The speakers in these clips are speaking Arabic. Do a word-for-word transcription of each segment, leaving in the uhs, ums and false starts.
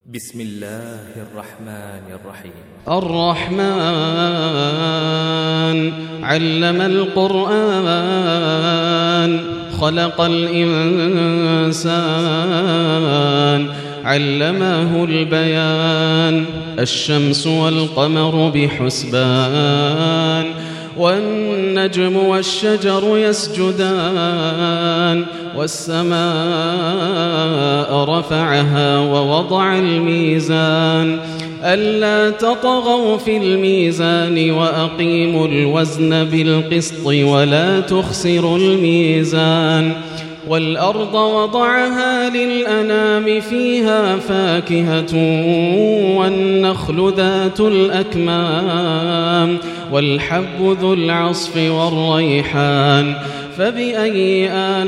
بسم الله الرحمن الرحيم. الرحمن علم القرآن خلق الإنسان علمه البيان الشمس والقمر بحسبان والنجم والشجر يسجدان والسماء رفعها ووضع الميزان ألا تطغوا في الميزان وأقيموا الوزن بالقسط ولا تخسروا الميزان والأرض وضعها للأنام فيها فاكهة والنخل ذات الأكمام والحب ذو العصف والريحان فبأي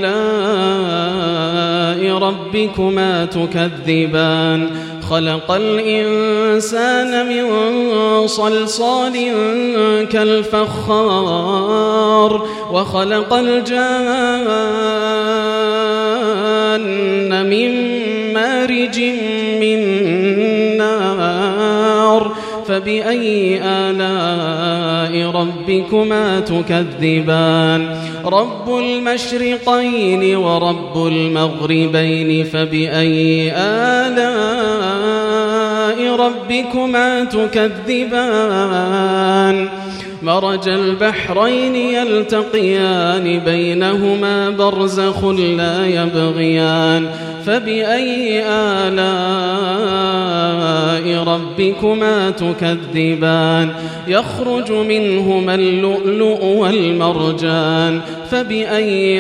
آلاء ربكما تكذبان خلق الإنسان من صلصال كالفخار وخلق الجان من مارج من نار فبأي آلاء ربكما تكذبان رب المشرقين ورب المغربين فبأي آلاء ربكما تكذبان مرج البحرين يلتقيان بينهما برزخ لا يبغيان فبأي آلاء ربكما تكذبان يخرج منهما اللؤلؤ والمرجان فبأي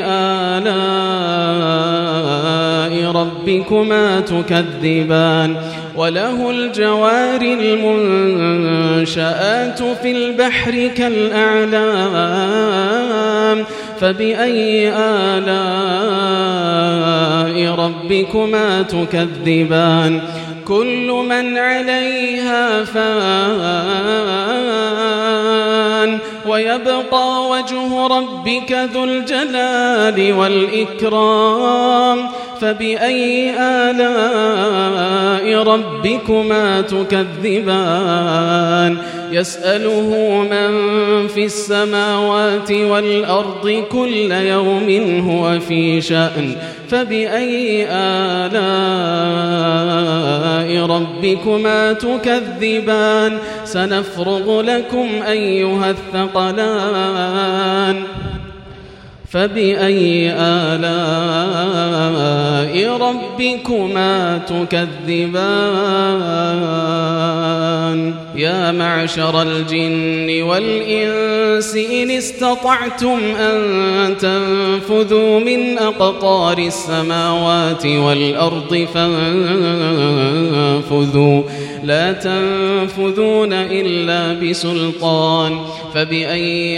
آلاء ربكما تكذبان وله الجوار المنشآت في البحر كالأعلام فبأي آلاء ربكما تكذبان كل من عليها فان ويبقى وجه ربك ذو الجلال والإكرام فبأي آلاء ربكما تكذبان يسأله من في السماوات والأرض كل يوم هو في شأن فبأي آلاء ربكما تكذبان سنفرغ لكم أيها الثقلان فبأي آلاء ربكما تكذبان يا معشر الجن والإنس إن استطعتم أن تنفذوا من أقطار السماوات والأرض فانفذوا لا تنفذون إلا بسلطان فبأي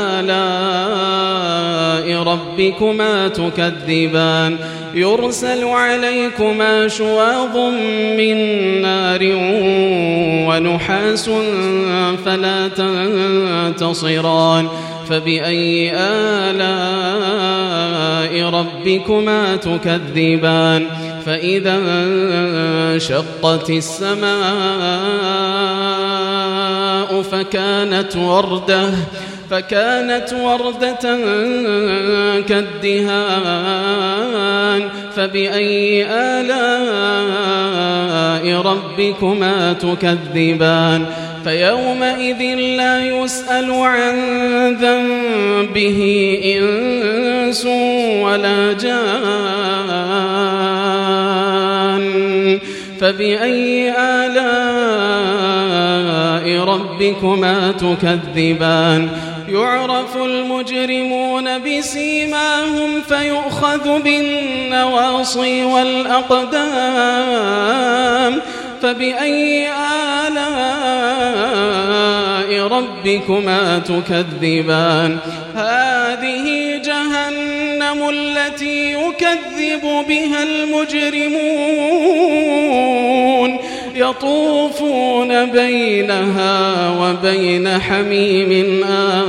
آلاء ربكما تكذبان يرسل عليكما شواظ من نار ونحاس فلا تنتصران فبأي آلاء ربكما تكذبان فإذا انشقت السماء فكانت وردة فكانت وردة كالدهان فبأي آلاء ربكما تكذبان فيومئذ لا يسأل عن ذنبه إنس ولا جان فبأي آلاء ربكما تكذبان يعرف المجرمون بسيماهم فيؤخذ بالنواصي والأقدام فبأي آلاء ربكما تكذبان هذه جهنم التي يكذب بها المجرمون يطوفون بينها وبين حميم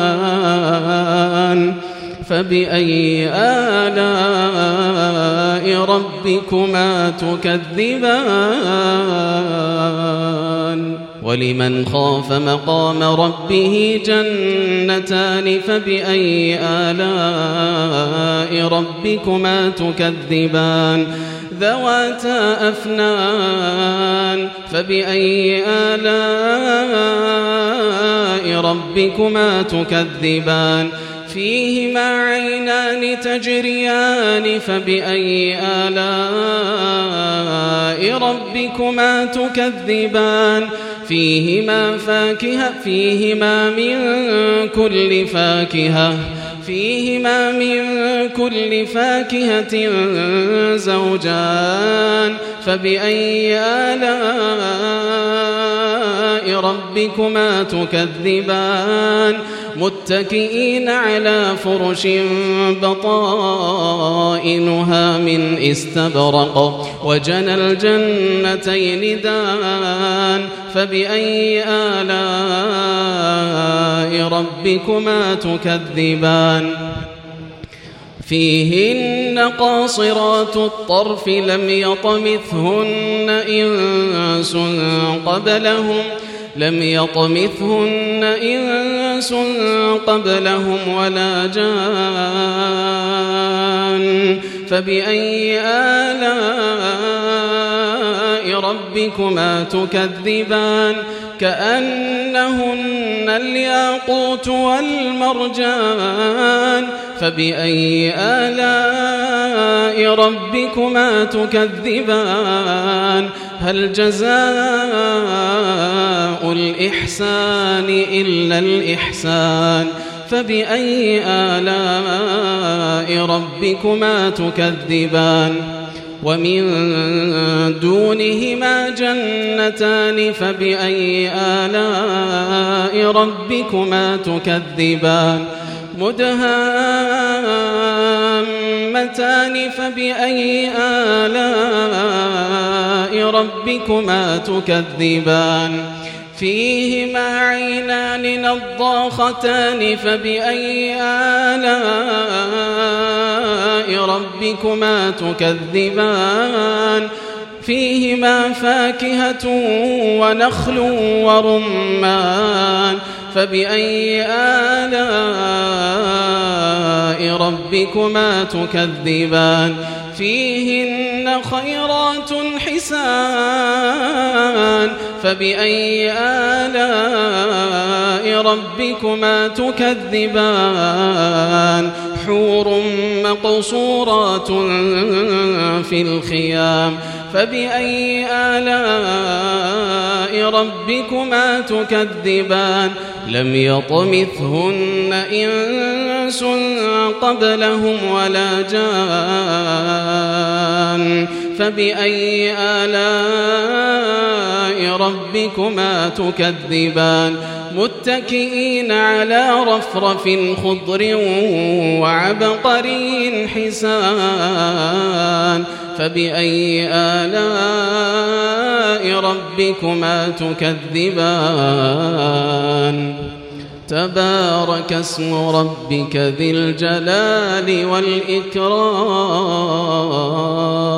آن فبأي آلاء ربكما تكذبان ولمن خاف مقام ربه جنتان فبأي آلاء ربكما تكذبان ذواتا أفنان فبأي آلاء ربكما تكذبان فيهما عينان تجريان فبأي آلاء ربكما تكذبان فيهما فاكهة فيهما من كل فاكهة فيهما من كل فاكهة زوجان فبأي آلاء ربكما تكذبان متكئين على فرش بطائنها من استبرق وجنى الجنتين دان فبأي آلاء ربكما تكذبان فيهن قاصرات الطرف لم يطمثهن إنس قبلهم لم يطمثهن إنس قبلهم ولا جان فبأي آلاء ربكما تكذبان كأنهن الياقوت والمرجان فبأي آلاء ربكما تكذبان هل جزاء الإحسان إلا الإحسان فبأي آلاء ربكما تكذبان ومن دونهما جنتان فبأي آلاء ربكما تكذبان مدهامتان فبأي آلاء ربكما تكذبان فيهما عينان نضاختان فبأي آلاء ربكما تكذبان فيهما فاكهة ونخل ورمان فبأي آلاء ربكما تكذبان فيهن خيرات حسان فبأي آلاء ربكما تكذبان حور مقصورات في الخيام فبأي آلاء ربكما تكذبان لم يطمثهن إنس قبلهم ولا جان فبأي آلاء ربكما تكذبان متكئين على رفرف خضر وعبقري حسان فبأي آلاء ربكما تكذبان تبارك اسم ربك ذي الجلال والإكرام